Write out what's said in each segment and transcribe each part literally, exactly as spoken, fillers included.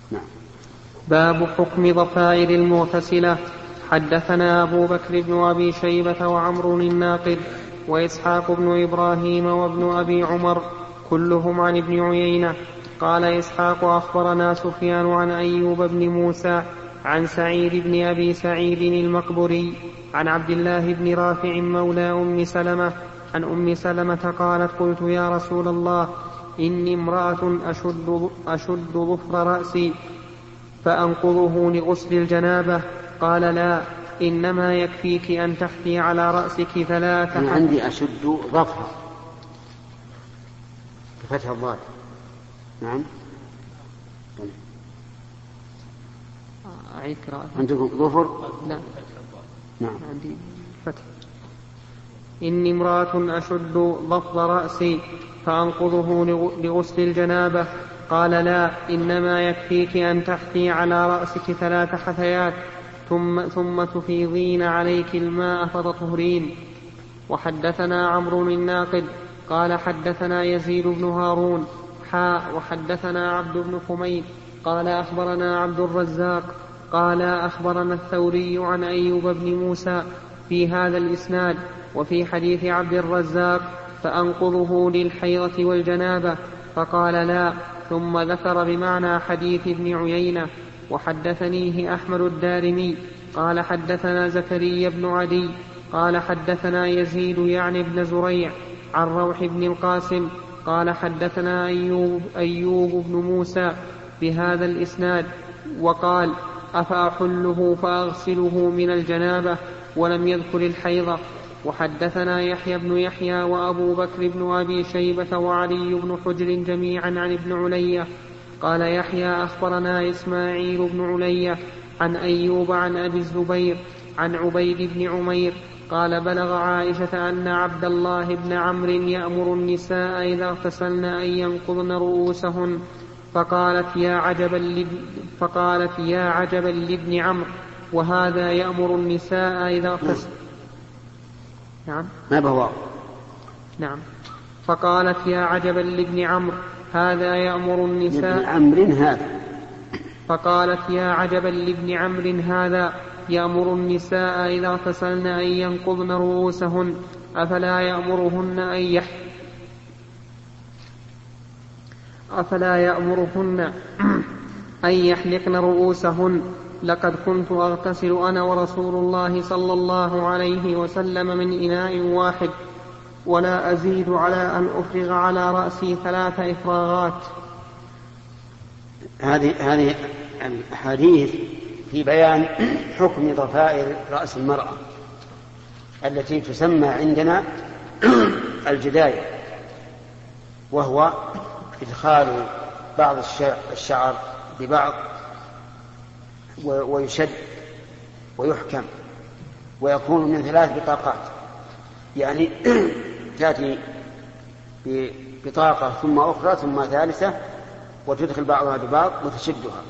نعم. باب حكم ضفائر المغتسلة. حدثنا أبو بكر بن أبي شيبة وعمر الناقد وإسحاق بن إبراهيم وابن أبي عمر كلهم عن ابن عيينة. قال إسحاق أخبرنا سفيان عن أيوب بن موسى عن سعيد بن أبي سعيد المقبري عن عبد الله بن رافع مولى أم سلمة عن أم سلمة قالت قلت يا رسول الله إني امرأة أشد, أشد ظفر رأسي فأنقضه لغسل الجنابة. قال لا، إنما يكفيك أن تحثي على رأسك ثلاثة. أنا عندي أشد ظفر بفتح الضاد. نعم. أعيد قراءة. عندكم ظفر؟ لا. نعم. عندي فتح. إني امرأة أشد ظفر رأسي فأنقضه لغسل الجنابة. قال لا، إنما يكفيك أن تحثي على رأسك ثلاث حثيات ثم, ثم تفيضين عليك الماء فتطهرين. وحدثنا عمرو الناقد قال حدثنا يزيد بن هارون حاء وحدثنا عبد بن حميد قال أخبرنا عبد الرزاق قال أخبرنا الثوري عن أيوب بن موسى في هذا الإسناد. وفي حديث عبد الرزاق فأنقضه للحيضة والجنابة، فقال لا، ثم ذكر بمعنى حديث ابن عيينة. وحدثنيه أحمد الدارمي قال حدثنا زكريا بن عدي قال حدثنا يزيد يعني بن زريع عن روح بن القاسم قال حدثنا أيوب, أيوب بن موسى بهذا الإسناد وقال أفأحله فأغسله من الجنابة، ولم يذكر الحيضة. وحدثنا يحيى بن يحيى وأبو بكر بن أبي شيبة وعلي بن حجر جميعا عن ابن علية. قال يحيى أخبرنا إسماعيل بن علية عن أيوب عن أبي الزبير عن عبيد بن عمير قال بلغ عائشة أن عبد الله بن عمرو يأمر النساء إذا اغتسلن أن ينقضن رؤوسهن، فقالت يا عجبا لابن, فقالت يا عجبا لابن عمرو وهذا يأمر النساء إذا اغتسلن. نعم. ما بهو. نعم. فقالت يا عجبا لابن عمرو هذا يأمر النساء. لابن عمرو هذا. فقالت يا عجبا لابن عمرو هذا يأمر النساء إذا اغتسلن أن ينقضن رؤوسهن، أفلا يأمرهن أن يح أفلا يأمرهن أن يحلقن رؤوسهن. لقد كنت أغتسل أنا ورسول الله صلى الله عليه وسلم من إناء واحد ولا أزيد على أن أفرغ على رأسي ثلاث إفراغات. هذه هذه الحديث في بيان حكم ضفائر رأس المرأة التي تسمى عندنا الجداية، وهو إدخال بعض الشعر ببعض ويشد ويحكم ويكون من ثلاث بطاقات، يعني تأتي ببطاقة ثم أخرى ثم ثالثة وتدخل بعضها ببعض وتشدها.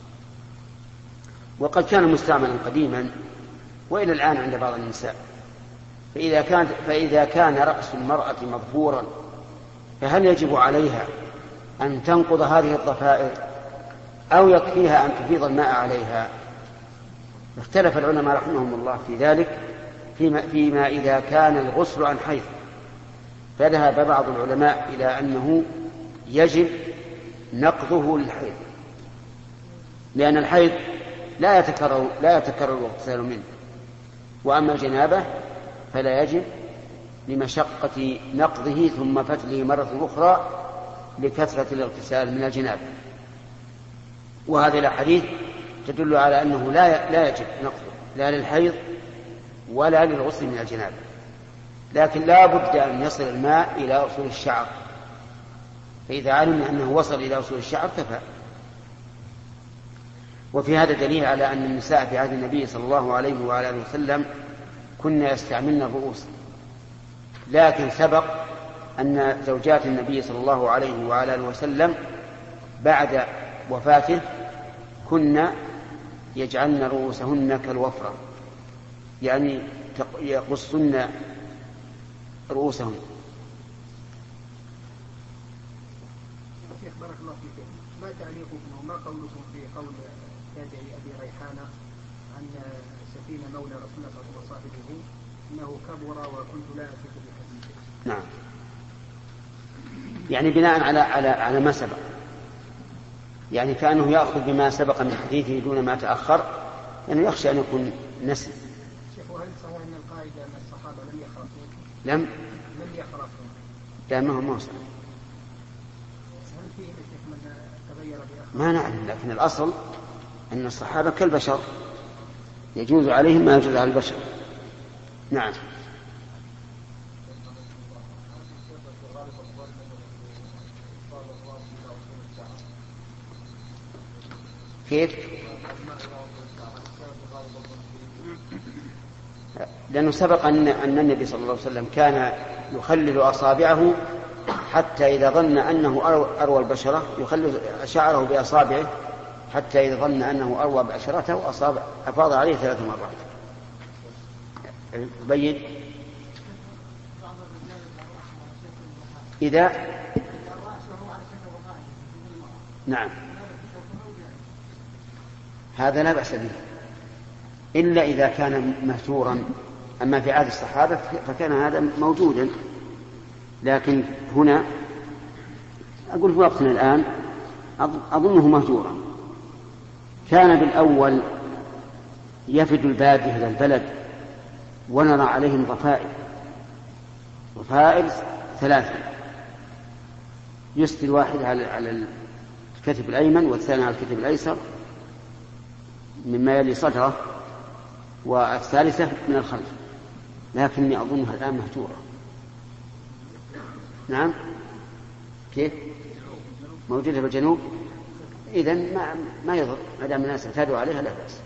وقد كان مستعملا قديما وإلى الآن عند بعض النساء. فإذا كان, فإذا كان رأس المرأة مضفورا فهل يجب عليها أن تنقض هذه الضفائر أو يكفيها أن تفيض الماء عليها؟ اختلف العلماء رحمهم الله في ذلك فيما, فيما إذا كان الغسل عن حيض، فذهب بعض العلماء إلى أنه يجب نقضه للحيض، لأن الحيض لا يتكرر لا يتكرر الاغتسال منه، وأما الجنابة فلا يجب لمشقة نقضه ثم فتله مرة أخرى لكثرة الاغتسال من الجنابة. وهذه الأحاديث تدل على أنه لا لا يجب نقضه لا للحيض ولا للغسل من الجنابة، لكن لا بد أن يصل الماء إلى أصول الشعر، فإذا علم أنه وصل إلى أصول الشعر كفى. وفي هذا دليل على أن النساء في عهد النبي صلى الله عليه وعلى آله وسلم كنا يستعملن الرؤوس، لكن سبق أن زوجات النبي صلى الله عليه وعلى آله وسلم بعد وفاته كنا يجعلن رؤوسهن كالوفرة، يعني يقصن رؤوسهن. شيخ بارك الله فيك، ما تعليقكم وما قولكم في قول تابعي أبي ريحانة عن سفينة مولى رسول الله صلى الله عليه وسلم وصاحبه إنه كبر وكنت لا أثق بحديثه؟ نعم، يعني بناء على على على ما سبق، يعني كأنه يأخذ بما سبق من حديثه دون ما تأخر، يعني يخشى أن يكون نسي. شيخ وهل صحيح أن القاعدة أن الصحابة لم يخرفون؟ لم لم يخرفون لأنهم موسى. هل فيه شيخ من تغير بأخر؟ ما نعلم، لكن الأصل أن الصحابة كالبشر يجوز عليهم ما يجوز على البشر. نعم. كيف؟ لأنه سبق أن أن النبي صلى الله عليه وسلم كان يخلل أصابعه حتى إذا ظن أنه أروى البشرة يخلل شعره بأصابعه حتى إذا ظن أنه أروى بشرته أصاب أفاض عليه ثلاث مرات. بين إذا نعم هذا لا بأس به إلا إذا كان مهجورا. أما في عهد الصحابة فكان هذا موجودا، لكن هنا أقول في وقتنا الآن أظنه مهجورا. كان بالأول يفد البادية إلى البلد ونرى عليهم ضفائر ضفائر ثلاثة، يسدي الواحد على الكتف الأيمن والثاني على الكتف الأيسر مما يلي صدره، والثالثة من الخلف، لكني أظنها الآن مهجورة. نعم. كيف؟ موجودة في الجنوب. إذن ما, ما يضر ما دام الناس اعتادوا عليها لا بأس.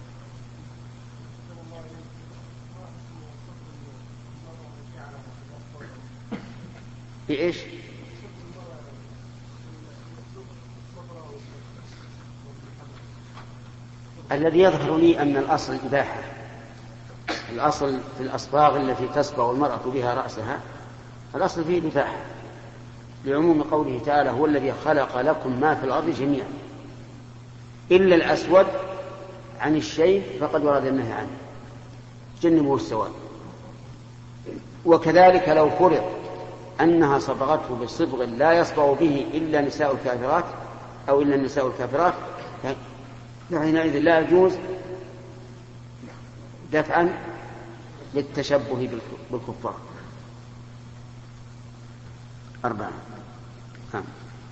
بإيش؟ الذي يظهر لي أن الأصل الإباحة. الأصل في الأصباغ التي تصبغ المرأة بها رأسها الأصل فيه الإباحة، لعموم قوله تعالى هو الذي خلق لكم ما في الأرض جميعا إلا الأسود عن الشيء فقد ورد النهي عنه، جنبه السواد. وكذلك لو فرض أنها صبغته بصبغ لا يصبغ به إلا نساء الكافرات أو إلا النساء الكافرات حينئذ لا يجوز دفعا للتشبه بالكفار. أربعة. ها.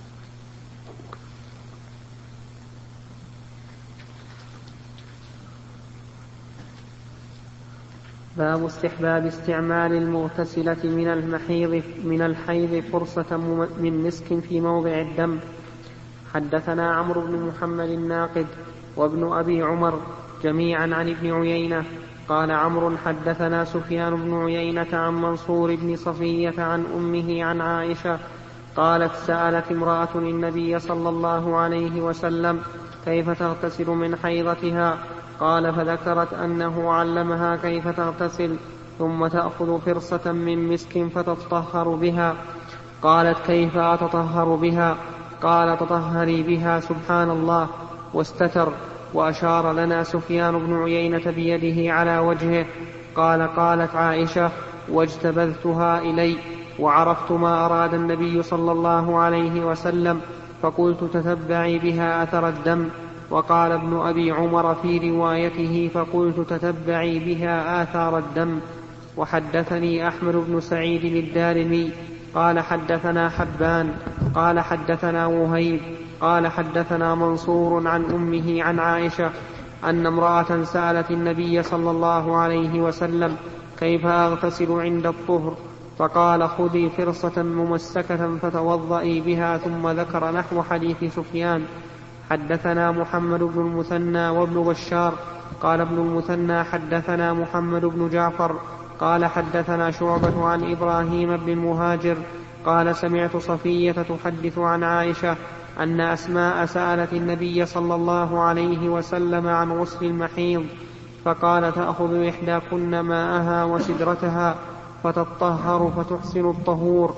باب استحباب استعمال المغتسلة من المحيض من الحيض فرصة من مسك في موضع الدم. حدثنا عمرو بن محمد الناقد وابن أبي عمر جميعا عن ابن عيينة قال عمرو حدثنا سفيان بن عيينة عن منصور بن صفية عن أمه عن عائشة قالت سألت امرأة النبي صلى الله عليه وسلم كيف تغتسل من حيضتها؟ قال فذكرت أنه علمها كيف تغتسل ثم تأخذ فرصة من مسك فتطهر بها. قالت كيف أتطهر بها؟ قال تطهري بها سبحان الله، واستتر. وأشار لنا سفيان بن عيينة بيده على وجهه. قال قالت عائشة واجتبذتها إلي وعرفت ما أراد النبي صلى الله عليه وسلم فقلت تتبعي بها أثر الدم. وقال ابن أبي عمر في روايته فقلت تتبعي بها آثار الدم. وحدثني أحمد بن سعيد الدارمي قال حدثنا حبان قال حدثنا وهيب قال حدثنا منصور عن أمه عن عائشة أن امرأة سألت النبي صلى الله عليه وسلم كيف أغتسل عند الطهر؟ فقال خذي فرصة ممسكة فتوضئي بها، ثم ذكر نحو حديث سفيان. حدثنا محمد بن المثنى وابن بشار قال ابن المثنى حدثنا محمد بن جعفر قال حدثنا شعبة عن إبراهيم بن المهاجر قال سمعت صفية تحدث عن عائشة أن أسماء سألت النبي صلى الله عليه وسلم عن غسل المحيض فقال تأخذ إحداكن ماءها وسدرتها فتطهر فتحسن الطهور.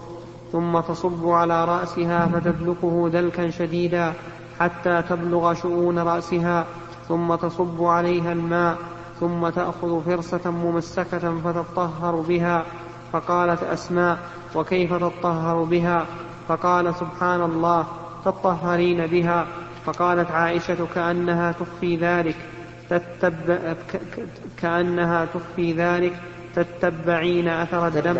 ثم تصب على رأسها فتدلكه دلكا شديدا حتى تبلغ شؤون رأسها، ثم تصب عليها الماء، ثم تأخذ فرصة ممسكة فتطهر بها. فقالت أسماء: وكيف تطهر بها؟ فقال: سبحان الله، تطهرين بها. فقالت عائشة: كأنها تخفي ذلك تتبع كأنها تخفي ذلك تتبعين أثر الدم.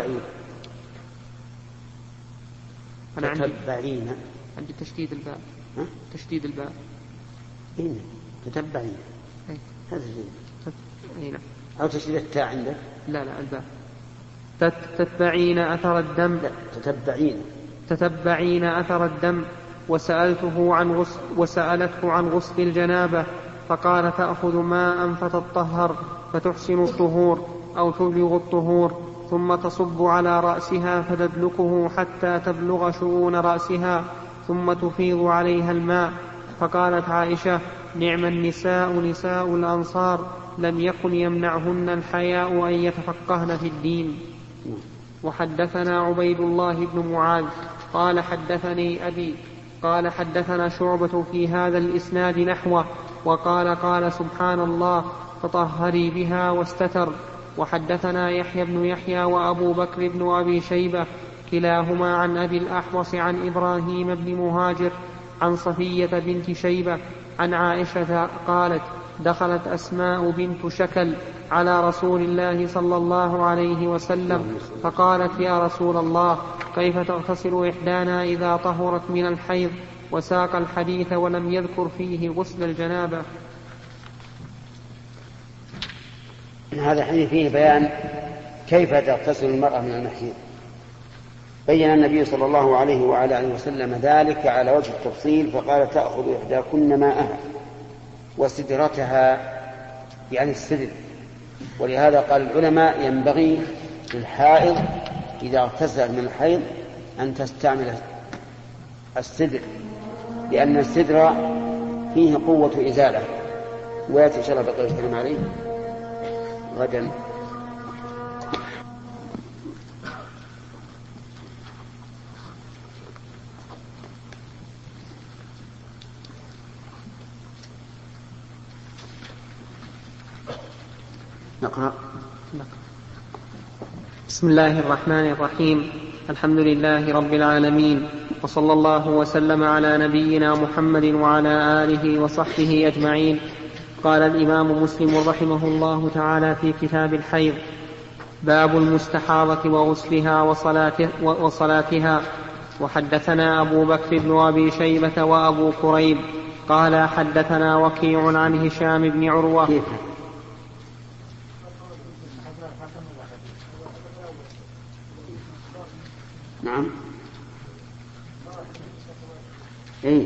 أنا عندي تتبعين عندي تشديد الباء. ها؟ تشديد الباء. إيه تتبعين. أي. هذا زين. أي نعم. أو تشديد التاء عندك؟ لا لا الباء. تتبعين أثر الدم. لا تتبعين. تتبعين أثر الدم. وسألته عن غسل وسألته عن غسل الجنابة، فقال: تأخذ ماء فتطهر فتحسن الطهور أو تبلغ الطهور، ثم تصب على رأسها فتدلكه حتى تبلغ شؤون رأسها، ثم تفيض عليها الماء. فقالت عائشة: نعم النساء نساء الأنصار، لم يكن يمنعهن الحياء أن يتفقهن في الدين. وحدثنا عبيد الله بن معاذ قال حدثني أبي قال حدثنا شعبة في هذا الإسناد نحوه، وقال: قال سبحان الله، تطهري بها واستتر. وحدثنا يحيى بن يحيى وأبو بكر بن أبي شيبة كلاهما عن أبي الأحوص عن إبراهيم بن مهاجر عن صفية بنت شيبة عن عائشة قالت: دخلت أسماء بنت شكل على رسول الله صلى الله عليه وسلم فقالت: يا رسول الله، كيف تغتسل إحدانا إذا طهرت من الحيض؟ وساق الحديث ولم يذكر فيه غسل الجنابة. هذا الحديث فيه بيان كيف تغتسل المرأة من المحيض. بين النبي صلى الله عليه وعلى آله وسلم ذلك على وجه التفصيل، فقال: تأخذ إحداكن ماءها وسدرتها، يعني السدر. ولهذا قال العلماء: ينبغي للحائض إذا اغتسل من الحيض أن تستعمل السدر، لأن السدر فيه قوة إزالة. ويأتي إن شاء الله بقى يتكلم عليه غدا. نقرأ. بسم الله الرحمن الرحيم. الحمد لله رب العالمين، وصلى الله وسلم على نبينا محمد وعلى آله وصحبه أجمعين. قال الإمام مسلم رحمه الله تعالى في كتاب الحيض: باب المستحاضة وغسلها وصلاتها. وحدثنا أبو بكر بن أبي شيبة وأبو كريب قال حدثنا وكيع عن هشام بن عروة. نعم. ايه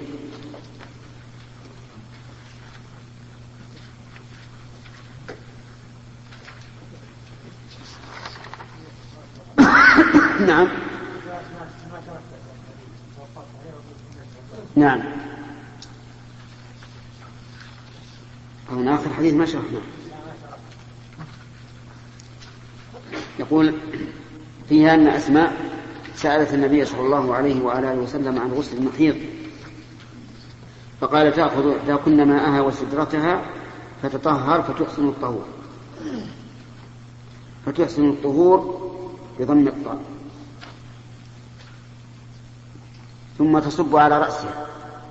نعم نعم هنا آخر حديث ما شرحنا. يقول فيها أن أسماء سألت النبي صلى الله عليه وعلى آله وسلم عن غسل المحيض، فقال: تأخذ إحداكن ماءها وسدرتها فتطهر فتحسن الطهور. فتحسن الطهور بضم الطاء، ثم تصب على رأسها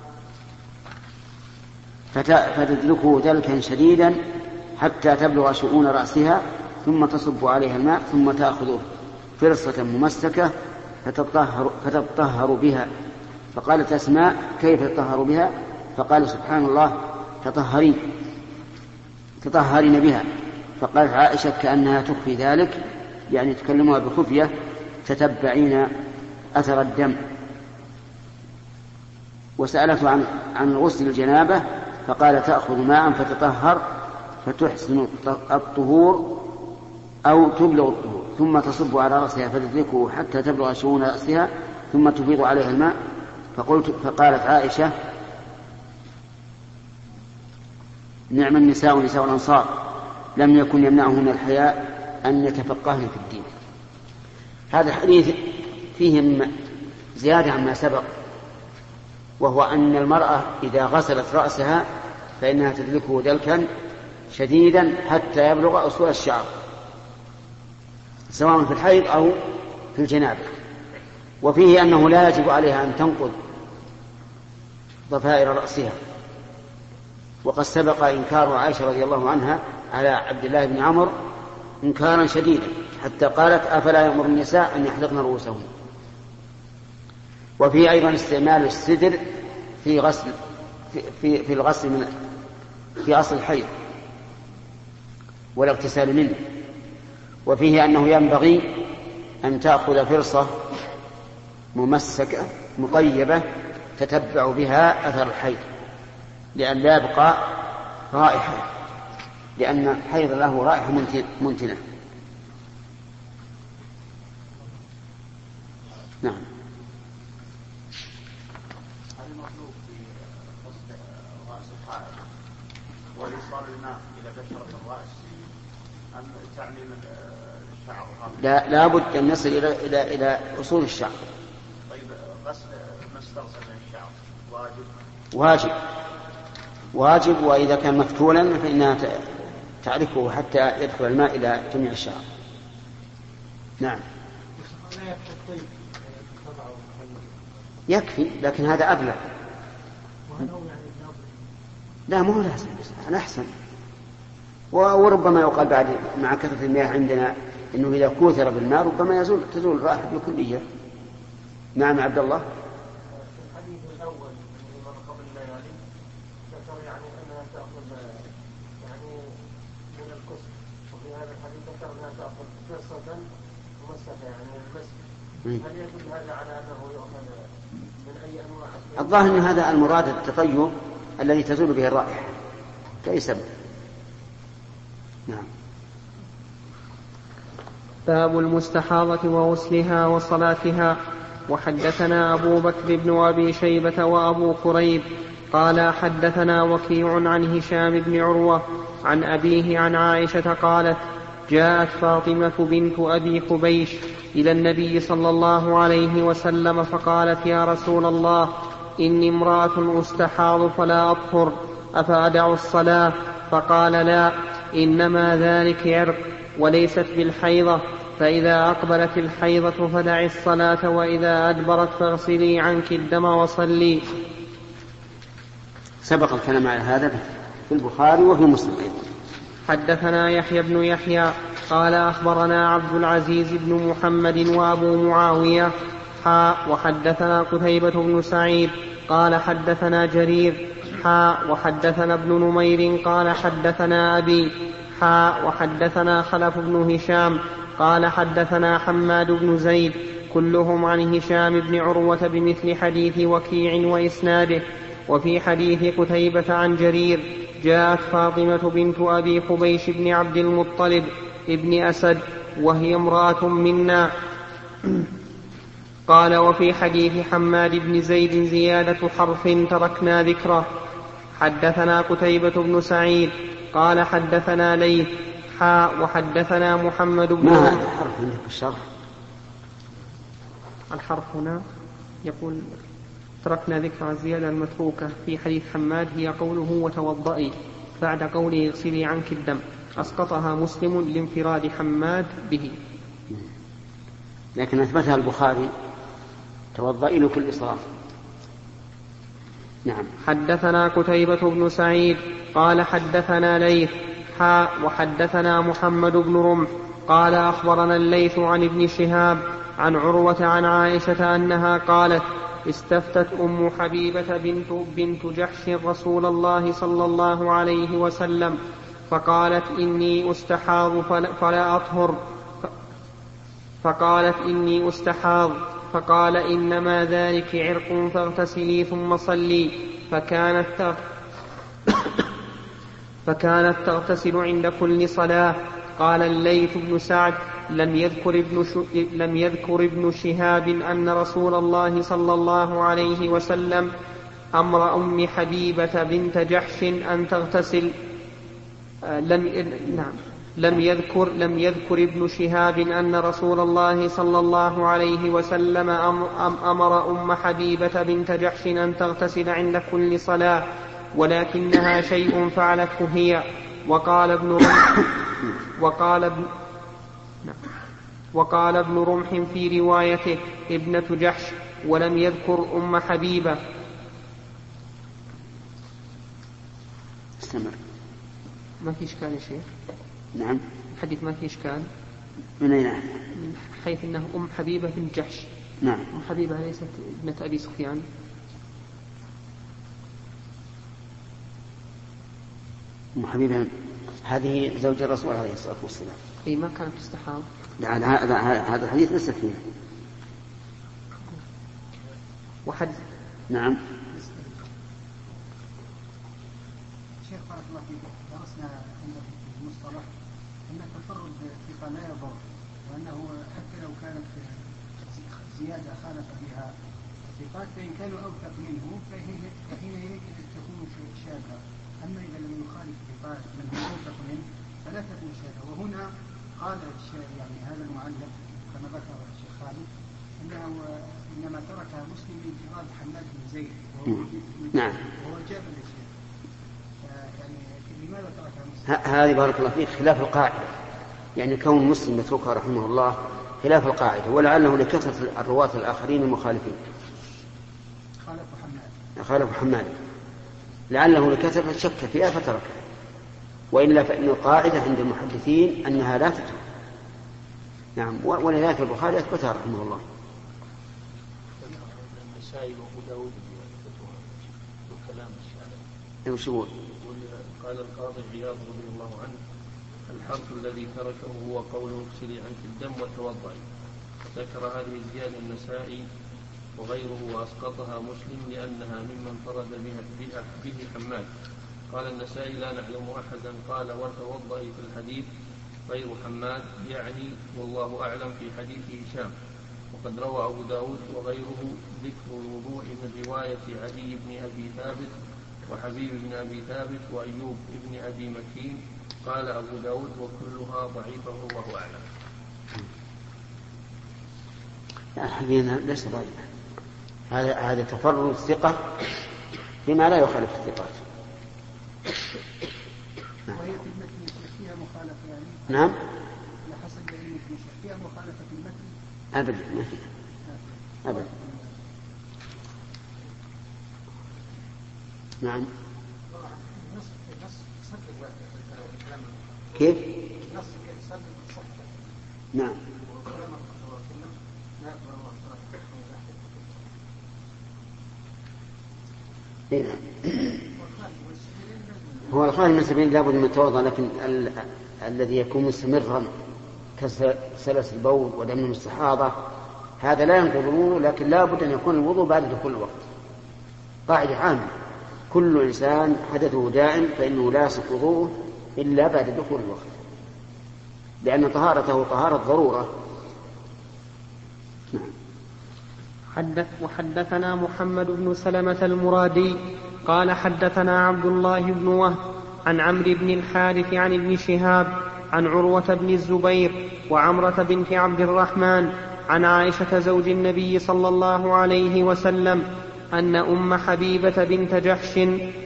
فتدلكه دلكا شديدا حتى تبلغ شؤون رأسها، ثم تصب عليها الماء، ثم تأخذ فرصة ممسكة فتطهر, فتطهر بها. فقالت أسماء: كيف تطهر بها؟ فقال: سبحان الله، تطهرين تطهرين بها. فقالت عائشة: كأنها تخفي ذلك، يعني تكلمها بخفية، تتبعين أثر الدم. وسألته عن عن غسل الجنابة، فقال: تأخذ ماء فتطهر فتحسن الطهور أو تبلغ الطهور، ثم تصب على رأسها فتدلكه حتى تبلغ شؤون رأسها، ثم تفيض عليها الماء. فقلت فقالت عائشة: نعم النساء نساء الأنصار، لم يكن يمنعهن الحياء أن يتفقهن في الدين. هذا الحديث فيه زيادة عما سبق، وهو أن المرأة إذا غسلت رأسها فإنها تدلكه دلكا شديدا حتى يبلغ أصول الشعر، سواء في الحيض أو في الجنابة. وفيه أنه لا يجب عليها أن تنقض ضفائر رأسها، وقد سبق إنكار عائشة رضي الله عنها على عبد الله بن عمرو إنكارا شديدا حتى قالت أفلا يأمر النساء أن يحلقن رؤوسهن. وفيه أيضا استعمال السدر في غسل في, في, في الغسل من في أصل الحيض والاغتسال منه. وفيه أنه ينبغي أن تأخذ فرصة ممسكة مطيبة تتبع بها أثر الحيض لأن لا يبقى رائحة، لأن الحيض له رائحة منتنة. نعم. المطلوب في غسل رأس الحائض والإيصال الماء إلى بشرة الرأس أم تعميم الشعر؟ لا لا بد أن نصل إلى إلى إلى أصول الشعر. طيب غسل ما استرسل من الشعر واجب؟ واجب واجب وإذا كان مفتولا فإنها تعرفه حتى يدخل الماء إلى جميع الشعر. نعم. يكفي، لكن هذا أبلغ. لا مو لازم، أنا أحسن. وربما يقال بعد مع كثرة المياه عندنا إنه إذا كوثر بالماء ربما يزول تزول الرائحة بالكلية. نعم عبد الله. الحديث الأول من قبل الليالي ذكر يعني أنها تأخذ يعني من الكسر، وفي هذا الحديث ذكر أنها تأخذ فرصة ممسكة يعني المسك. هل يدل هذا على أنه يؤخذ من أي أنواع؟ الظاهر أن هذا المراد التطيب الذي تزول به الرائحة كأي سبب. نعم. باب المستحاضة وغسلها وصلاتها. وحدثنا أبو بكر بن أبي شيبة وأبو كريب قال حدثنا وكيع عن هشام بن عروة عن أبيه عن عائشة قالت جاءت فاطمة بنت أبي حبيش إلى النبي صلى الله عليه وسلم فقالت يا رسول الله إني امرأة أستحاض فلا أطهر أفأدع الصلاة؟ فقال لا، إنما ذلك عرق وليست بالحيضة، فإذا أقبلت الحيضة فدعي الصلاة وإذا أدبرت فاغسلي عنك الدم وصلي. سبق الكلام على هذا في البخاري وفي مسلم أيضا. حدثنا يحيى بن يحيى قال أخبرنا عبد العزيز بن محمد وأبو معاوية حاء وحدثنا قتيبة بن سعيد قال حدثنا جرير حاء وحدثنا ابن نمير قال حدثنا أبي حاء وحدثنا خلف بن هشام قال حدثنا حماد بن زيد كلهم عن هشام بن عروة بمثل حديث وكيع وإسناده. وفي حديث قتيبة عن جرير جاءت فاطمة بنت أبي حبيش بن عبد المطلب ابن أسد وهي امرأة منا. قال وفي حديث حماد بن زيد زيادة حرف تركنا ذكره. حدثنا قتيبة بن سعيد قال حدثنا ليث حاء وحدثنا محمد بن ما هذا الحرف عندك في الشرح؟ الحرف هنا يقول تركنا ذكر الزيادة المتروكة في حديث حماد هي قوله وتوضئي بعد قوله اغسلي عنك الدم، أسقطها مسلم لانفراد حماد به، لكن أثبتها البخاري توضئي لكل إصراف. نعم. حدثنا قتيبة بن سعيد قال حدثنا ليث حاء وحدثنا محمد بن رمح قال أخبرنا الليث عن ابن شهاب عن عروة عن عائشة أنها قالت استفتت أم حبيبة بنت, بنت جحش رسول الله صلى الله عليه وسلم فقالت إني أستحاض فلا أطهر، فقالت إني أستحاض فقال إنما ذلك عرق فاغتسلي ثم صلي، فكانت فكانت تغتسل عند كل صلاة. قال الليث بن سعد لم يذكر ابن, ش... لم يذكر ابن شهاب أن رسول الله صلى الله عليه وسلم أمر أم حبيبة بنت جحش أن تغتسل. آه لم نعم لم يذكر لم يذكر ابن شهاب أن رسول الله صلى الله عليه وسلم أمر أم حبيبة بنت جحش أن تغتسل عند كل صلاة، ولكنها شيء فعلته هي. وقال ابن رمح وقال ابن وقال ابن رمح في روايته ابنة جحش، ولم يذكر أم حبيبة. استمر. ما في إشكال يا شيخ؟ نعم. الحديث ما في إشكال. من أين؟ من حيث أنه أم حبيبة بنت جحش. نعم. أم حبيبة ليست ابنة أبي سفيان. أم حبيبة هذه زوج الرسول عليه الصلاة والسلام. أي ما كانت تستحاض. هذا الحديث ليس فيه. وحد. نعم. شيخ بارك الله فيك، درسنا عند المصطلح أن التفرد ثقة لا يضر، وأنه حتى لو كانت زيادة خالف بها الثقات فإن كانوا أوثق منه فحينئذ تكون شاذة. أما إذا لم يخالف ثقات من هو أوثق منه فلا تكون شاذة. وهنا قال يعني هذا المعلق كما ذكر الشيخ خالد أنه إنما تركها مسلم بانفراد حماد بن زيد وهو نعم وهو جابر للشيخ. يعني لماذا تركها مسلم؟ هذه بارك الله فيك خلاف القاعدة، يعني كون مسلم يتركها رحمه الله خلاف القاعدة، ولعله لكثرة الرواة الآخرين المخالفين. خالف حماد. خالف حماد لعله لكثرة شك فيها فتركها، وإلا فإن القاعدة عند المحدثين أنها لا تترك. نعم. ولذلك البخاري أثبتها رحمه الله. النسائي وأبو داود وكلام الشافعي. وش يقول؟ قال القاضي عياض رضي الله عنه: الحرف الذي تركه هو قول اغسلي عنك الدم وتوضئي. ذكر هذه الزيادة النسائي وغيره وأسقطها مسلم لأنها ممن فرد بها به حماد. قال النسائي: لا نعلم أحدا قال وتوضئي في الحديث غير حماد، يعني والله أعلم في حديث هشام. وقد روى أبو داود وغيره ذكر الوضوء من رواية علي بن أبي ثابت وحبيب بن أبي ثابت وأيوب بن أبي مكين. قال أبو داود: وكلها ضعيفة والله أعلم. هذه ليس ضعيفة، هذا هذا تفرد الثقة بما لا يخالف الثقات. وهي في المتن فيها مخالفة يعني. نعم. لحسب علمك فيها مخالفة في المتن. أبدا ما فيها. أبدا. نعم. كيف؟ نعم. إيه. هو الخارج من سبيل لابد من التوضأ، لكن ال... الذي يكون مستمرا كسلس البول ودم المستحاضة هذا لا ينقض الوضوء، لكن لابد أن يكون الوضوء بعد دخول الوقت. قاعدة عامة: كل إنسان حدثه دائم فإنه لا يصح وضوءه إلا بعد دخول الوقت، لأن طهارته طهارة ضرورة. حدث وحدثنا محمد بن سلمة المرادي قال حدثنا عبد الله بن وهب عن عمرو بن الحارث عن ابن شهاب عن عروة بن الزبير وعمرة بنت عبد الرحمن عن عائشة زوج النبي صلى الله عليه وسلم أن أم حبيبة بنت جحش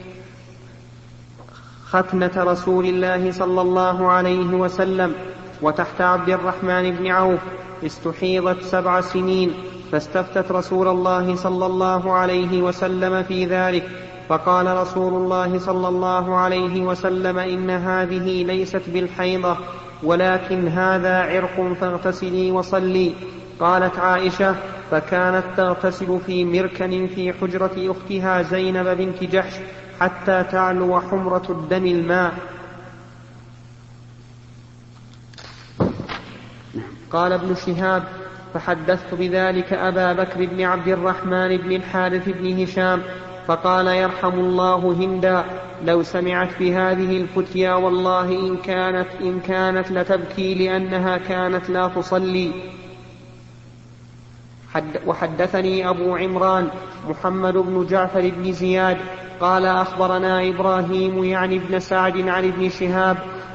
ختنة رسول الله صلى الله عليه وسلم وتحت عبد الرحمن بن عوف استحيضت سبع سنين، فاستفتت رسول الله صلى الله عليه وسلم في ذلك، فقال رسول الله صلى الله عليه وسلم: إن هذه ليست بالحيضة ولكن هذا عرق فاغتسلي وصلي. قالت عائشة: فكانت تغتسل في مركن في حجرة أختها زينب بنت جحش حتى تعلو حمرة الدم الماء. قال ابن شهاب: فحدثت بذلك أبا بكر بن عبد الرحمن بن الحارث بن هشام فقال: يرحم الله هندا، لو سمعت بهذه الفتيا والله إن كانت, إن كانت لتبكي لأنها كانت لا تصلي. حد وحدثني أبو عمران محمد بن جعفر بن زياد قال: أخبرنا إبراهيم يعني ابن سعد عن ابن شهاب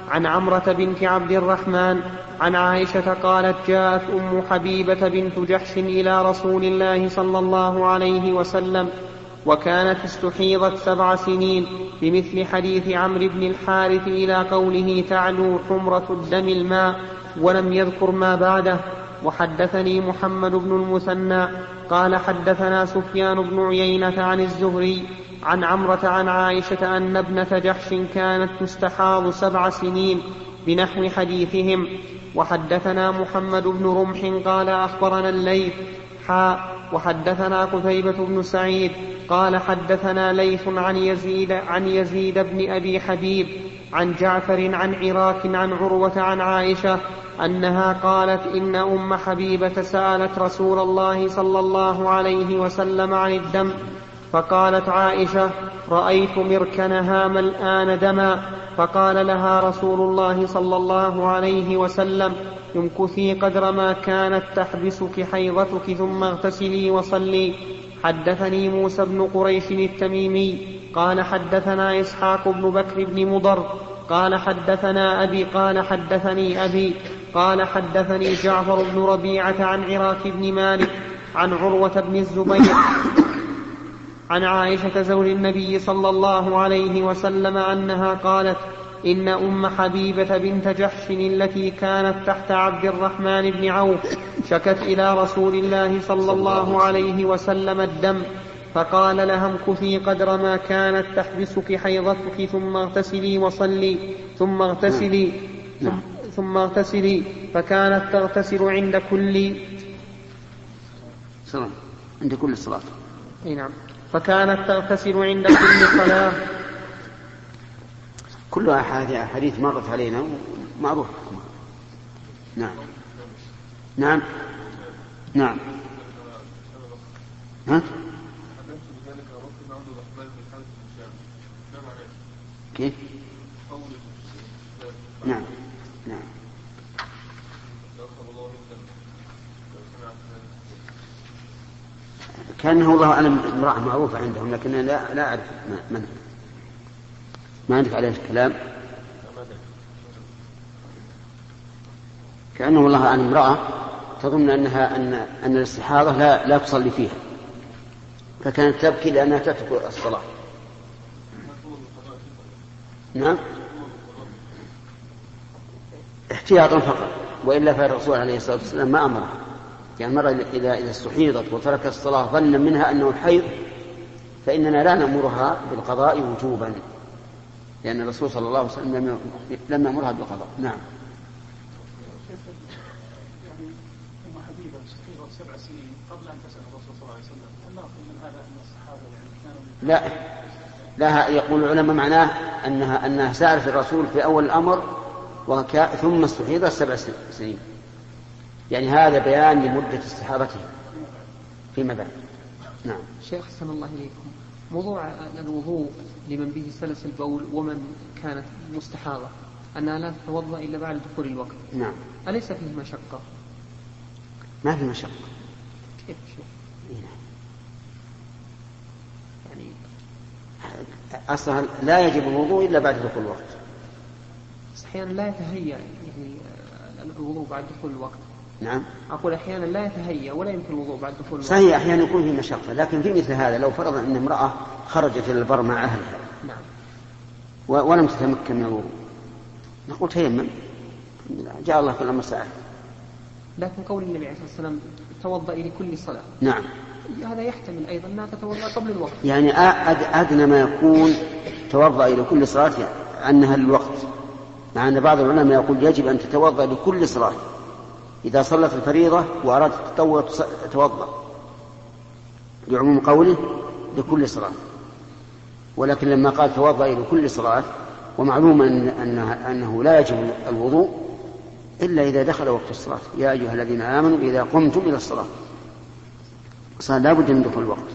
عن عمرة بنت عبد الرحمن عن عائشة قالت جاءت أم حبيبة بنت جحش إلى رسول الله صلى الله عليه وسلم وكانت استحيضت سبع سنين بمثل حديث عمرو بن الحارث إلى قوله تعلو حمرة الدم الماء ولم يذكر ما بعده. وحدثني محمد بن المثنى قال حدثنا سفيان بن عيينة عن الزهري عن عمرة عن عائشة أن ابنة جحش كانت تستحاض سبع سنين بنحو حديثهم. وحدثنا محمد بن رمح قال أخبرنا الليث حاء وحدثنا قتيبة بن سعيد قال حدثنا ليث عن يزيد, عن يزيد بن أبي حبيب عن جعفر عن عراك عن عروة عن عائشة أنها قالت إن أم حبيبة سألت رسول الله صلى الله عليه وسلم عن الدم فقالت عائشة رأيت مركنها ملآن دما فقال لها رسول الله صلى الله عليه وسلم امكثي قدر ما كانت تحبسك حيضتك ثم اغتسلي وصلي. حدثني موسى بن قريش التميمي قال حدثنا إسحاق بن بكر بن مضر قال حدثنا أبي قال حدثني أبي قال حدثني جعفر بن ربيعة عن عراك بن مالك عن عروة بن الزبير عن عائشة زوج النبي صلى الله عليه وسلم أنها قالت إن أم حبيبة بنت جحش التي كانت تحت عبد الرحمن بن عوف شكت إلى رسول الله صلى الله عليه وسلم الدم فقال لها امكثي قدر ما كانت تحبسك حيضتك ثم اغتسلي وصلي ثم اغتسلي ثم, ثم اغتسلي فكانت تغتسل عند كل صلاة عند كل صلاة أي نعم فكانت تغتسل عند كل صلاة. كل أحاديث مرت علينا معروف. نعم نعم نعم ها كيف نعم نعم كأنه الله أعلم امرأة معروفة عندهم لكن لا لا أعرف من ما عندك عليه الكلام. كأنه الله أعلم امرأة تظن أنها أن أن الاستحاضة لا لا تصلي فيها فكانت تبكي لأنها تترك الصلاة. نعم احتياطا فقط وإلا فالرسول عليه الصلاة والسلام ما أمرها يعني مرة إذا إذا استحيضت وتركت الصلاة ظنا منها أنه الحيض فإننا لا نأمرها بالقضاء وجوبا لأن الرسول صلى الله عليه وسلم لم يأمرها بالقضاء. نعم. يعني أم حبيبة استحيضت سبع سنين قبل أن تسأل الرسول صلى الله عليه وسلم هل نأخذ من هذا أن الصحابة يعني كانوا لا لا يقول العلماء معناه أنها أنها سألت الرسول في أول الأمر وكا ثم استحيضت سبع سنين يعني هذا بيان لمدة استحاضته فيما بعد. نعم. شيخ حسن الله إليكم موضوع الوضوء لمن به سلس البول ومن كانت مستحاضة أنها لا تتوضأ إلا بعد دخول الوقت. نعم. أليس فيه مشقة؟ ما في مشقة. كيف شيخ؟ يعني أصلا لا يجب الوضوء إلا بعد دخول الوقت. أحيانا لا يتهيأ يعني الوضوء بعد دخول الوقت. نعم. أقول أحيانا لا يتهيأ ولا يمكن الوضوء بعد دخول الوقت. صحيح أحيانا يكون فيه مشقة لكن في مثل هذا لو فرض أن امرأة خرجت إلى البر مع أهلها نعم. ولم تتمكن من الوضوء نقول تيمم جاء الله في الأمر ساعة. لكن قول النبي عليه الصلاة والسلام توضأ لكل صلاة. نعم. هذا يحتمل أيضا أنها تتوضأ قبل الوقت. يعني أدنى ما يكون توضأ إلى كل صلاة عنها الوقت مع أن بعض العلماء يقول يجب أن تتوضأ لكل صلاة إذا صلت الفريضة وأرادت التطوع تتوضأ لعموم قوله لكل صلاة ولكن لما قال توضأ لكل صلاة ومعلوم أن أنه, أنه لا يجب الوضوء إلا إذا دخل وقت الصلاة يا أيها الذين آمنوا إذا قمتم إلى الصلاة صار لا بد من دخول الوقت.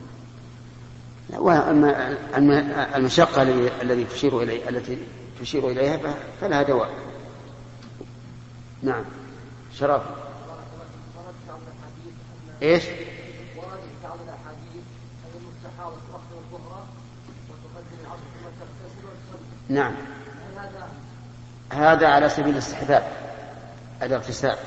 وأما المشقة التي تشير إليها التي تشير إليها فلها دواء. نعم. شرف إيش؟ ورد في بعض الأحاديث أن المستحاضة تؤخر الظهر وتقدم العصر ثم تغتسل وتصلي. نعم. هل هذا هذا على سبيل الاستحباب الاغتسال.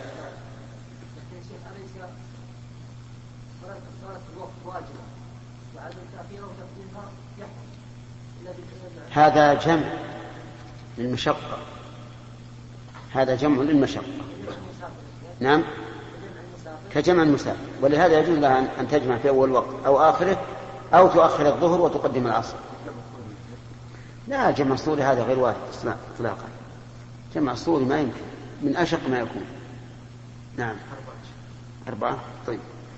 هذا جمع للمشقة، هذا جمع للمشقة. نعم كجمع المسافر، ولهذا يجوز لها أن تجمع في أول وقت أو آخره، أو تؤخر الظهر وتقدم العصر. لا، جمع الصوري هذا غير وارد إطلاقا، جمع الصوري ما يمكن، من أشق ما يكون. نعم أربعة. طيب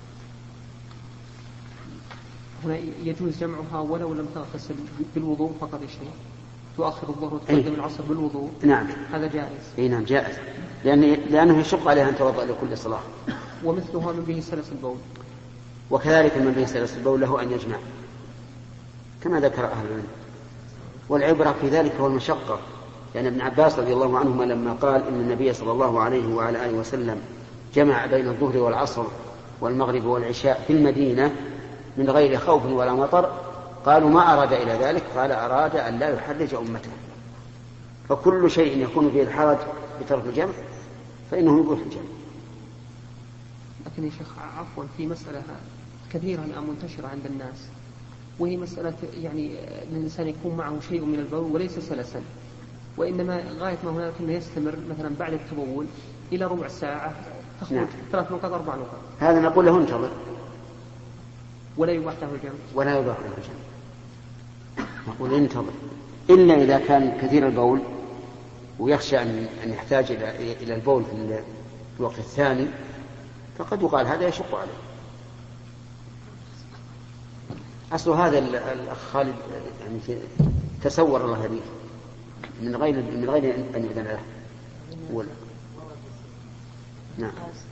هنا يجوز جمعها ولو لم تغتسل بالوضوء فقط يا شيخ، تؤخر الظهر وتقدم أي. العصر بالوضوء. نعم هذا جائز. اي نعم جائز، لأن لأنه يشق عليها أن توضأ لكل صلاة. ومثلها من به سلس البول، وكذلك من به سلس البول له أن يجمع كما ذكر أهل العلم. والعبرة في ذلك هو المشقة، لأن ابن عباس رضي الله عنهما لما قال إن النبي صلى الله عليه وعلى آله وسلم جمع بين الظهر والعصر والمغرب والعشاء في المدينة من غير خوف ولا مطر، قالوا ما أراد إلى ذلك؟ قال أراد أن لا يحرج أمته. فكل شيء يكون فيه الحرج بترك الجمع فإنه يبوح الجمع. لكن يا شيخ عفوا، في مسألة كثيرة الآن منتشرة عند الناس، وهي مسألة يعني الإنسان يكون معه شيء من البول وليس سلسا، وإنما غاية ما هناك أنه يستمر مثلا بعد التبول إلى ربع ساعة تخرج نعم. ثلاث نقاط أربع نقاط. هذا نقول له انتظر، ولا يباح له الجمع، ولا يباح له الجمع، نقول انتظر، إلا إذا كان كثير البول ويخشى أن يحتاج إلى البول في الوقت الثاني، فقد يقال هذا يشق عليه. أصل هذا الأخ خالد يعني تسور الله يهديه من غير من غير أن يؤذن له. ولا نعم.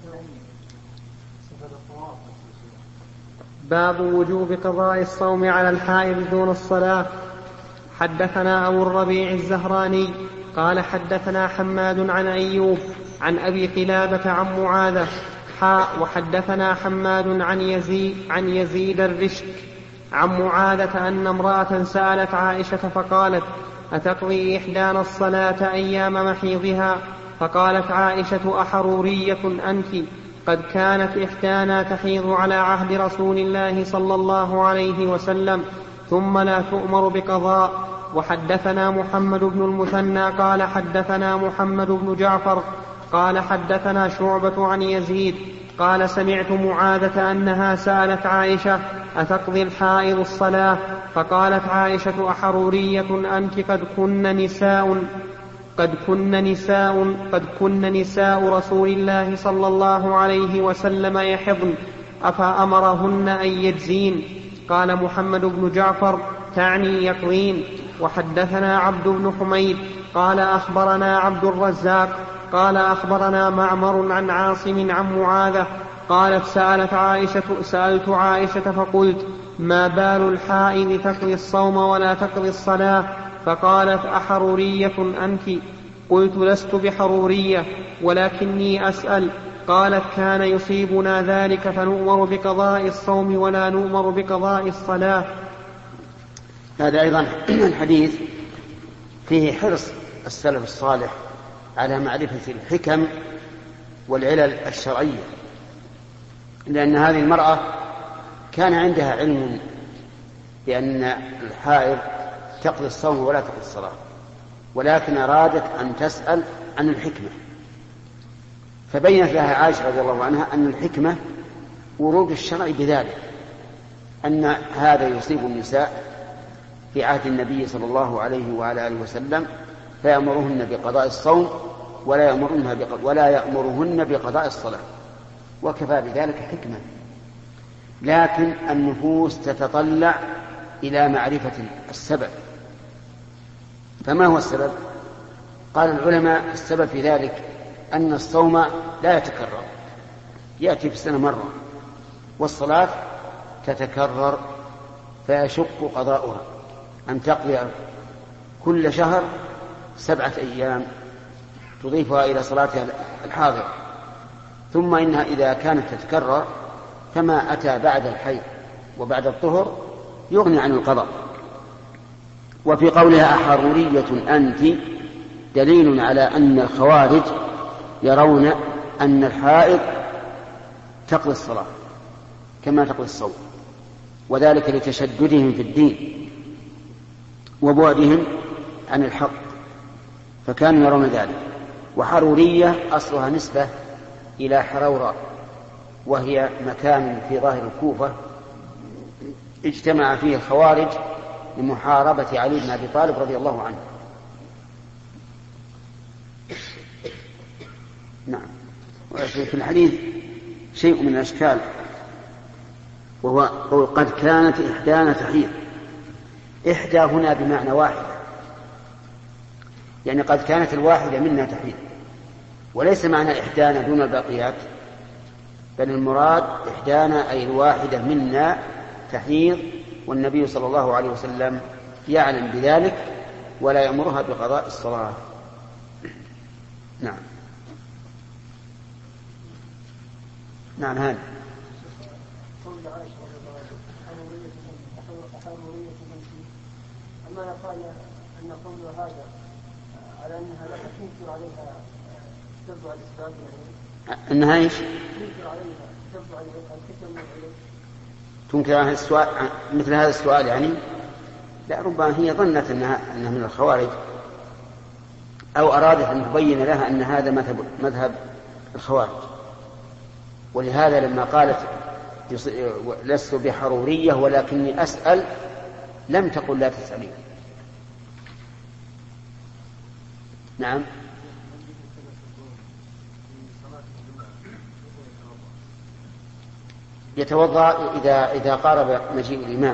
باب وجوب قضاء الصوم على الحائض دون الصلاة. حدثنا أبو الربيع الزهراني قال حدثنا حماد عن أيوب عن أبي قلابة عن معاذة حاء وحدثنا حماد عن يزيد عن يزيد الرشك عن معاذة أن امرأة سألت عائشة فقالت أتقضي إحدانا الصلاة أيام محيضها؟ فقالت عائشة أحرورية أنت؟ قد كانت إحدانا تحيض على عهد رسول الله صلى الله عليه وسلم ثم لا تؤمر بقضاء. وحدثنا محمد بن المثنى قال حدثنا محمد بن جعفر قال حدثنا شعبة عن يزيد قال سمعت معاذة أنها سألت عائشة أتقضي الحائض الصلاة؟ فقالت عائشة أحرورية أنت؟ قد كن نساء قد كن نساء قد كن نساء رسول الله صلى الله عليه وسلم يحضن أفأمرهن أن يجزين؟ قال محمد بن جعفر تعني يقضين. وحدثنا عبد بن حميد قال أخبرنا عبد الرزاق قال أخبرنا معمر عن عاصم عن معاذة قالت سألت عائشة سألت عائشة فقلت ما بال الحائض تقضي الصوم ولا تقضي الصلاة؟ فقالت أحرورية أنت؟ قلت لست بحرورية ولكني أسأل. قالت كان يصيبنا ذلك فنؤمر بقضاء الصوم ولا نؤمر بقضاء الصلاة. هذا أيضا الحديث فيه حرص السلف الصالح على معرفة الحكم والعلل الشرعية، لأن هذه المرأة كان عندها علم بأن الحائض تقضي الصوم ولا تقضي الصلاة، ولكن أرادت أن تسأل عن الحكمة، فبينت لها عائشة رضي الله عنها أن الحكمة ورود الشرع بذلك، أن هذا يصيب النساء في عهد النبي صلى الله عليه وعلى آله وسلم فيأمرهن بقضاء الصوم ولا يأمرهن بقضاء, ولا يأمرهن بقضاء الصلاة، وكفى بذلك حكمة. لكن النفوس تتطلع إلى معرفة السبب. فما هو السبب؟ قال العلماء السبب في ذلك أن الصوم لا يتكرر، يأتي في السنة مرة، والصلاة تتكرر فيشق قضاؤها، أن تقضي كل شهر سبعة أيام تضيفها إلى صلاتها الحاضرة، ثم إنها إذا كانت تتكرر فما أتى بعد الحيض وبعد الطهر يغني عن القضاء. وفي قولها أحرورية أنت دليل على أن الخوارج يرون أن الحائض تقضي الصلاة كما تقضي الصوم، وذلك لتشددهم في الدين وبعدهم عن الحق، فكانوا يرون ذلك. وحرورية أصلها نسبة إلى حرورة، وهي مكان في ظاهر الكوفة اجتمع فيه الخوارج لمحاربة علي بن أبي طالب رضي الله عنه. نعم. في الحديث شيء من الأشكال، وهو قد كانت إحدانا تحيض. إحدى هنا بمعنى واحدة، يعني قد كانت الواحدة منا تحيض، وليس معنى إحدانا دون الباقيات، بل المراد إحدانا أي الواحدة منا تحيض، والنبي صلى الله عليه وسلم يعلم بذلك ولا يأمرها بقضاء الصلاة. نعم. نعم. هذا أما قال أن قول هذا على أنها لا تنكر عليها تبع الإسلام، أنها إيش؟ تنكر عليها تبع الكتم عليه، تنكر على السؤال مثل هذا السؤال يعني؟ لا، ربما هي ظنت أنها, أنها من الخوارج، أو أرادت أن تبين لها أن هذا مذهب, مذهب الخوارج. ولهذا لما قالت لست بحرورية ولكني أسأل، لم تقل لا تسألين. نعم. يتوضأ إذا إذا قارب مجيء الإمام،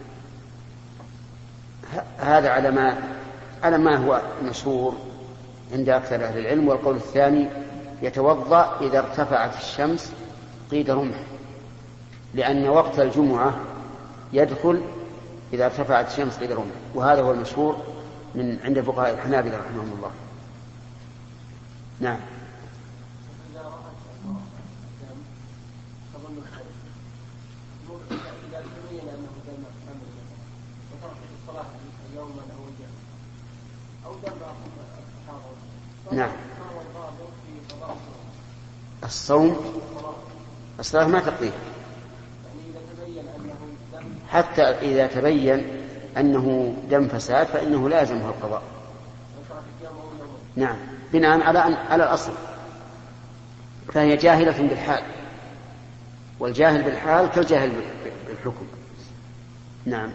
هذا على ما على ما هو مشهور عند أكثر أهل العلم. والقول الثاني يتوضأ إذا ارتفعت الشمس قيد رمح، لأن وقت الجمعة يدخل إذا ارتفعت الشمس قيد رمح، وهذا هو المشهور من عند فقهاء الحنابلة رحمهم الله. نعم. نعم. الصوم الصلاة ما تقضيه حتى إذا تبين أنه دم فساد فإنه لازمه القضاء. نعم، بناء على على الأصل، فهي جاهلة بالحال، والجاهل بالحال كالجاهل بالحكم. نعم.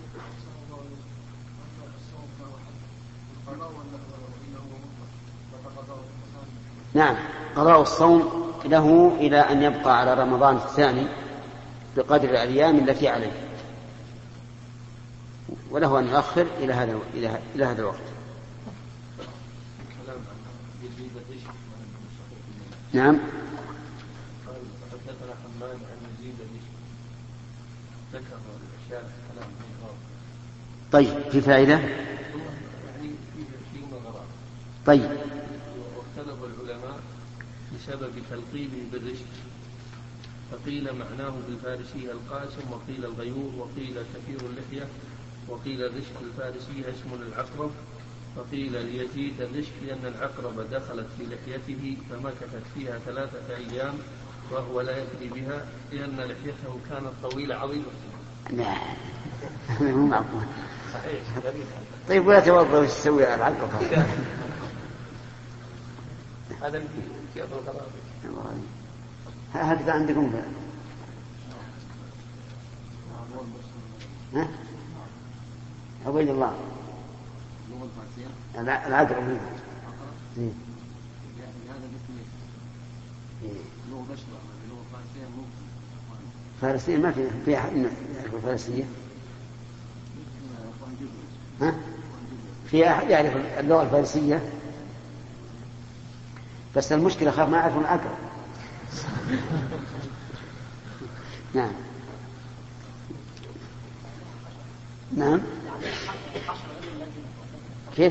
نعم، قضاء الصوم له إلى أن يبقى على رمضان الثاني بقدر الأيام التي عليه، وله أن يؤخر إلى هذا إلى إلى هذا الوقت. نعم. طيب، في فائدة. طيب. واختلف العلماء بسبب تلقيبه بالرشد، فقيل معناه بالفارسية القاسم، وقيل الغيور، وقيل كثير اللحية، وقيل الرشد الفارسية اسم للعقرب، وقيل ليزيد الرشد لأن العقرب دخلت في لحيته فمكثت فيها ثلاثة أيام وهو لا يدري بها لأن لحيته كانت طويلة عظيمة. لا، مو معقول. طيب، ولا توضأ وش تسوي العقرب؟ هذا في أبو الغرابي. هكذا عندكم بقى. ها؟ عبيد الله. العقرب هنا. إيه. فارسية ما في في أحد يعرف الفارسية؟ ها؟ في أحد يعرف اللغة الفارسية؟ بس المشكلة خاف ما يعرفون العقرب. نعم. نعم. كيف؟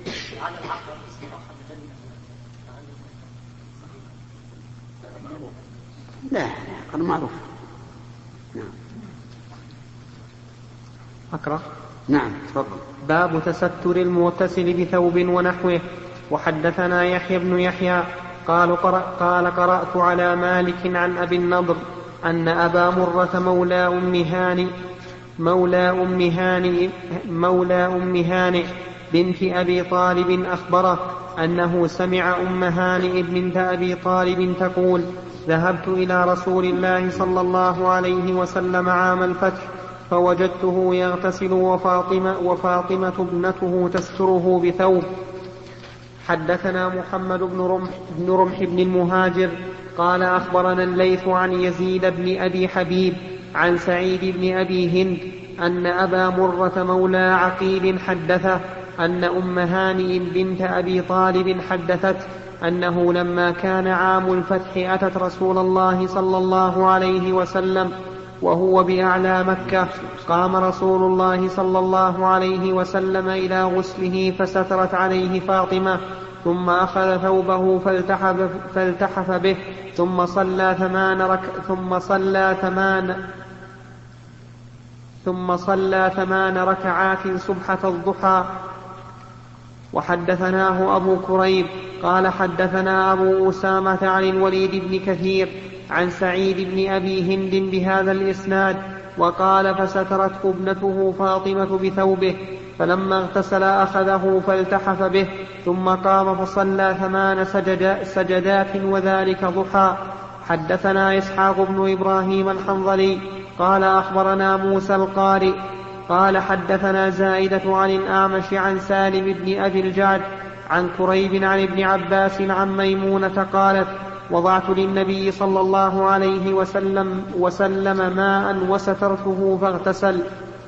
لا، قال معروف. نعم. أقرأ. نعم تفضل. باب تستر المغتسل بثوب ونحوه. وحدثنا يحيى بن يحيى قال, قرأ قال قرأت على مالك عن أبي النضر أن أبا مرة مولى أم هانئ مولى أم هانئ مولى أم هانئ بنت أبي طالب أخبره أنه سمع أم هانئ بنت أبي طالب تقول: ذهبت إلى رسول الله صلى الله عليه وسلم عام الفتح فوجدته يغتسل وفاطمة, وفاطمة ابنته تستره بثوب. حدثنا محمد بن رمح, بن رمح بن المهاجر قال أخبرنا الليث عن يزيد بن أبي حبيب عن سعيد بن أبي هند أن أبا مرة مولى عقيل حدثه أن أم هانئ بنت أبي طالب حدثت أنه لما كان عام الفتح أتت رسول الله صلى الله عليه وسلم وهو بأعلى مكة، قام رسول الله صلى الله عليه وسلم إلى غسله فسترت عليه فاطمة، ثم أخذ ثوبه فالتحف, فالتحف به ثم صلى ثمان رك ثم صلى ثمان ثم صلى ثمان ركعات سبحة الضحى. وحدثناه أبو كريب قال حدثنا أبو أسامة عن الوليد بن كثير عن سعيد بن أبي هند بهذا الإسناد، وقال: فسترته ابنته فاطمة بثوبه، فلما اغتسل أخذه فالتحف به، ثم قام فصلى ثمان سجدات وذلك ضحى. حدثنا إسحاق بن إبراهيم الحنظلي قال أخبرنا موسى القارئ قال حدثنا زائدة عن الأعمش عن سالم بن أبي الجعد عن كريب عن ابن عباس عن ميمونة قالت: وضعت للنبي صلى الله عليه وسلم, وسلم ماء وسترته فاغتسل.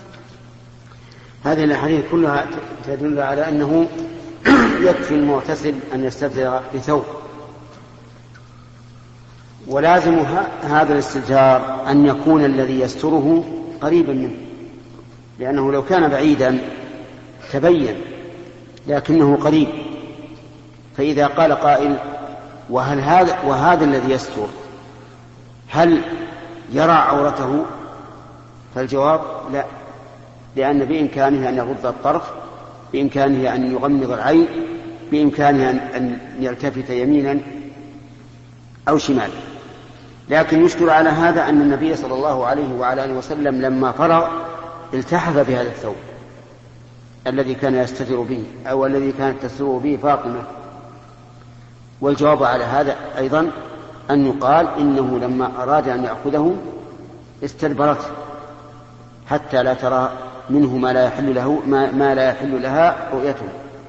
هذه الأحاديث كلها تدل على أنه يكفي المغتسل أن يستتر بثوب، ولازم هذا الاستتار أن يكون الذي يستره قريبا منه، لأنه لو كان بعيدا تبين، لكنه قريب. فإذا قال قائل: وهل هذا وهذا الذي يستر هل يرى عورته؟ فالجواب لا، لأن بإمكانه أن يغض الطرف، بإمكانه أن يغمض العين، بإمكانه أن يلتفت يمينا أو شمالا. لكن يشكل على هذا أن النبي صلى الله عليه وعلى آله وسلم لما فرغ التحف بهذا الثوب الذي كان يستتر به أو الذي كانت تستره به فاطمة. والجواب على هذا أيضا أن يقال إنه لما أراد أن يأخذه استدبرته حتى لا ترى منه ما لا يحل له ما, ما لا يحل لها رؤيته.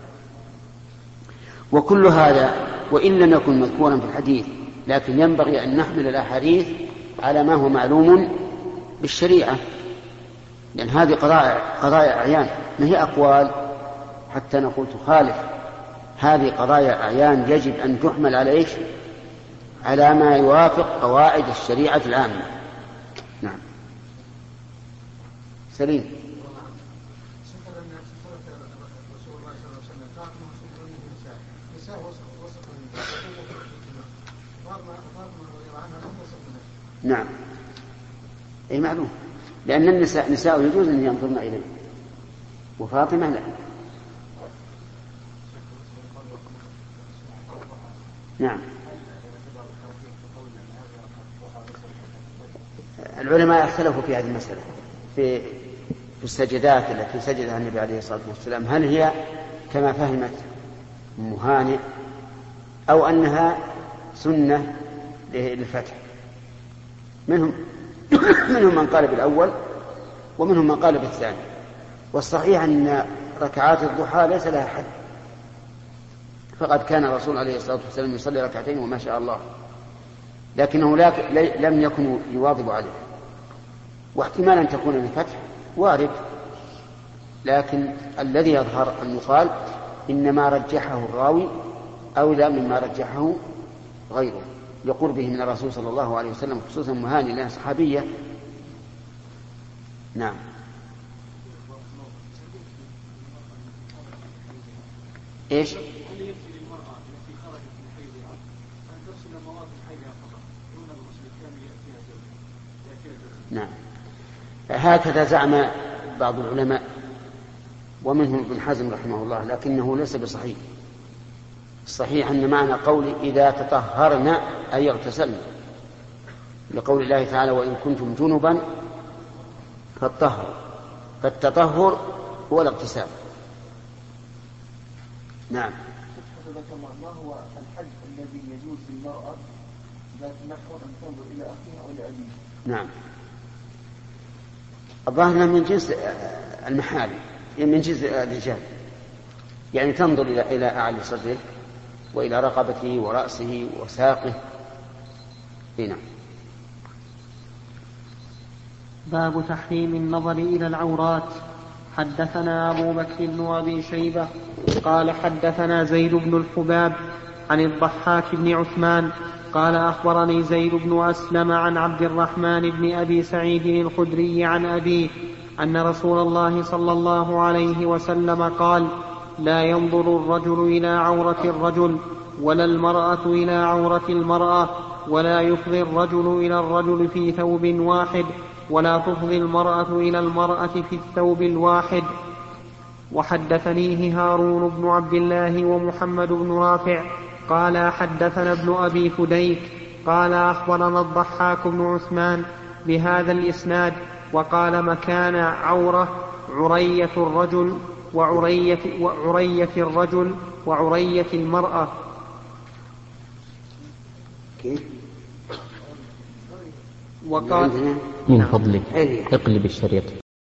وكل هذا وإن لم يكن مذكورا في الحديث، لكن ينبغي أن نحمل الأحاديث على ما هو معلوم بالشريعة، لأن هذه قضايا قضايا أعيان، ما هي أقوال حتى نقول تخالف. هذه قضايا أعيان يجب أن تحمل على إيش؟ على ما يوافق قواعد الشريعة العامة. نعم. سليم. نعم، أي معلوم، لأن النساء نساء يجوز أن ينظرن إليه، وفاطمة لا. نعم. العلماء اختلفوا في هذه المسألة في في السجدات التي سجدها النبي عليه الصلاة والسلام، هل هي كما فهمت أم هانئ أو أنها سنة للفتح. منهم منهم من قال بالأول ومنهم من قال بالثاني. والصحيح أن ركعات الضحى ليس لها حد، فقد كان الرسول عليه الصلاة والسلام يصلي ركعتين وما شاء الله، لكنه لم يكن يواظب عليه. واحتمال أن تكون الفتح وارد، لكن الذي يظهر أن يقال إنما رجحه الراوي أولى مما رجحه غيره لقربه من الرسول صلى الله عليه وسلم، خصوصا مهاني لأنها صحابية. نعم. إيش؟ نعم، هكذا زعم بعض العلماء ومنهم ابن حزم رحمه الله، لكنه ليس بصحيح. الصحيح أن معنى قول إذا تطهرنا أي اغتسلنا، لقول الله تعالى وإن كنتم جنبا فاطهروا، فالتطهر هو الاغتسال. نعم. ما هو الحد الذي يجوز للمرأة ذات نحو أن تنظر إلى أخيها أو لأبيها؟ نعم. الظاهر من جنس المحارم، من جنس الرجال، يعني تنظر إلى إلى أعلى صدره وإلى رقبته ورأسه وساقه. هنا باب تحريم النظر إلى العورات. حدثنا أبو بكر بن أبي شيبة قال حدثنا زيد بن الحباب عن الضحاك بن عثمان قال أخبرني زيد بن أسلم عن عبد الرحمن بن أبي سعيد الخدري عن أبيه أن رسول الله صلى الله عليه وسلم قال لا ينظر الرجل إلى عورة الرجل ولا المرأة إلى عورة المرأة، ولا يفضي الرجل إلى الرجل في ثوب واحد، ولا تفضي المرأة إلى المرأة في الثوب الواحد. وحدثنيه هارون بن عبد الله ومحمد بن رافع قال حدثنا ابن أبي فديك قال أخبرنا الضحاك بن عثمان بهذا الإسناد، وقال مكان عورة عرية الرجل وعرية, وعرية الرجل وعرية المرأة. وقال من فضلك اقلب الشريط.